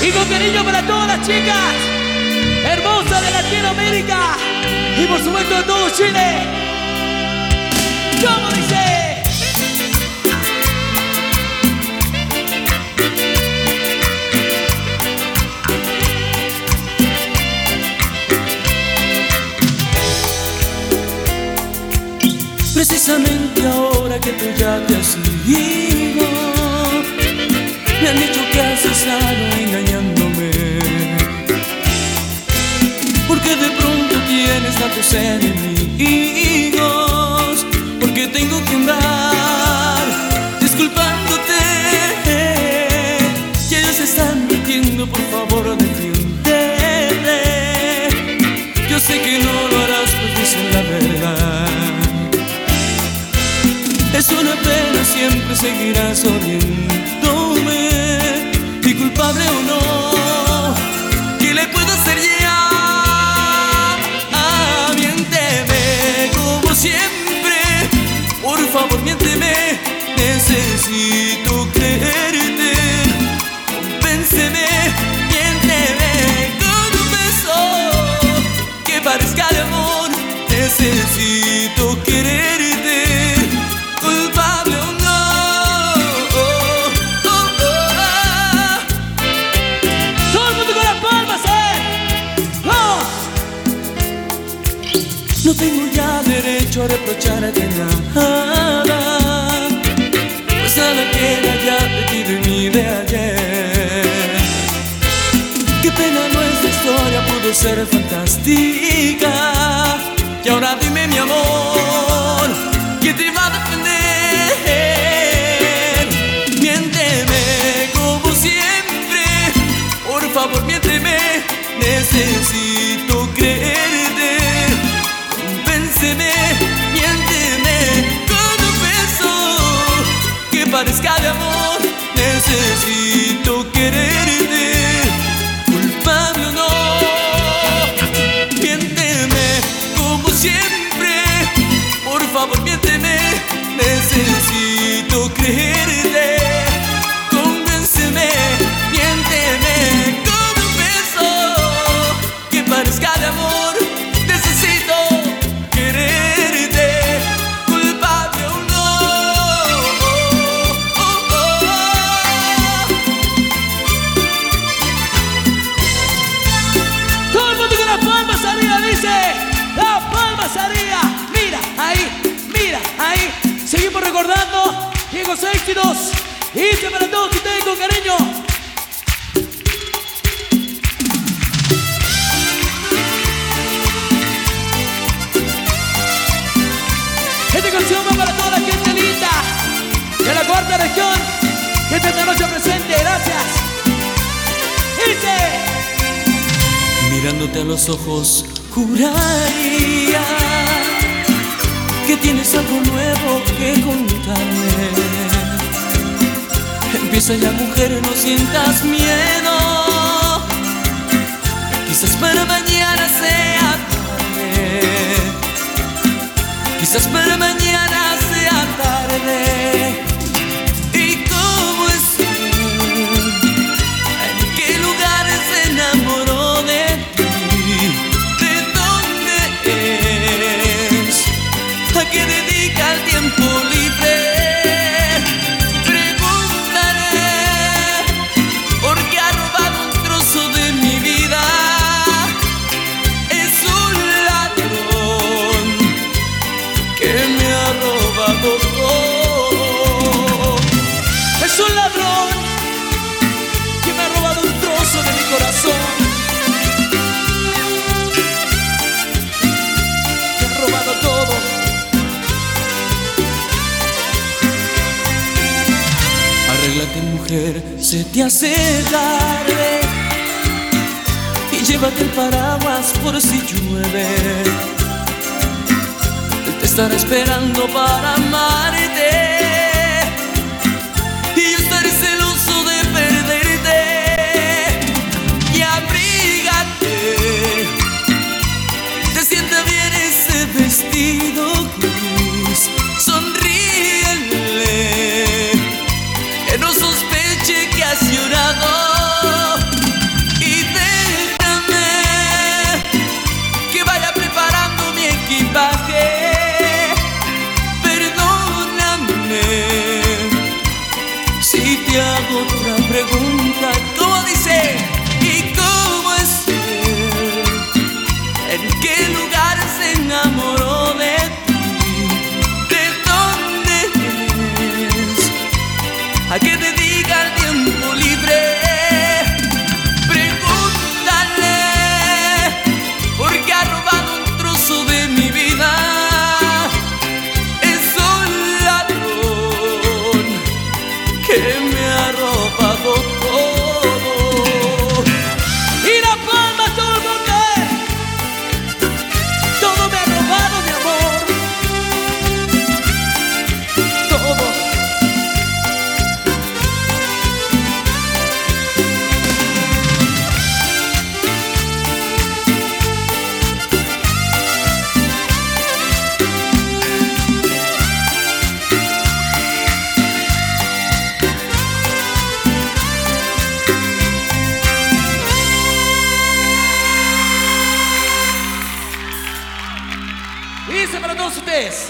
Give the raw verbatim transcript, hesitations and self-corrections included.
Y con cariño para todas las chicas hermosas de Latinoamérica y por supuesto de todo Chile. ¿Cómo dice? Precisamente ahora que tú ya te has ido, me han dicho que has estado engañándome, porque de pronto tienes tantos enemigos, porque tengo que andar disculpándote, que ellos están mintiendo. Por favor, defiéndete. Yo sé que no lo harás, pues dicen la verdad. Es una pena, siempre seguirás odiándome, y culpable o no, ¿qué le puedo hacer ya? Ah, miénteme como siempre, por favor miénteme, necesito creerte. Convénceme, miénteme con un beso que parezca de amor, necesito quererte. Culpable o no, oh, oh, oh, oh. Todo el mundo con las palmas, ¿eh? ¡Oh! No tengo ya derecho a reprocharte nada, pues nada queda ya de ti, de mí, de ayer. Qué pena, nuestra historia pudo ser fantástica, y ahora dime, mi amor, ¿quién te va a defender? Miénteme como siempre, por favor miénteme, necesito creerte. Convénceme, miénteme con un beso que parezca de amor, necesito quererte. Culpable o no, miénteme como siempre, por favor miénteme, necesito creerte. Convénceme, miénteme con un beso que parezca de amor, necesito quererte. Culpable o no, oh, oh, oh. Todo el mundo con las palmas arriba, dice. Las palmas arriba. Mira, ahí, mira, ahí. Seguimos recordando viejos éxitos. Y este para todos ustedes con cariño. Esta canción va para toda la gente linda de la cuarta región que esta noche presente. Gracias. Dice. Mirándote a los ojos, juraría que tienes algo nuevo que contarme. Empieza ya, mujer, no sientas miedo. Quizás para mañana sea tarde, quizás para mañana sea tarde. ¿Y cómo es él? ¿En qué lugares se enamoró de ti? ¿De dónde es? ¿A qué dedica el tiempo libre? Pregúntale, porque ha robado un trozo de mi vida. Es un ladrón que me ha robado todo. Es un ladrón que me ha robado un trozo de mi corazón. Me ha robado todo. Arréglate, mujer, se te hace tarde, y llévate el paraguas por si llueve. Él te estará esperando para amarte, y yo estaré celoso de perderte. Y abrígate, te sienta bien ese vestido gris. Sonríele, que no sospeche que has llorado. a que dedica el tiempo libre. Pregúntale por qué ha robado un trozo de mi vida. Es un ladrón que me ha robado todo. Y La Palma, todo el mundo, todo me ha robado, mi amor. Todo. Dice para todos ustedes.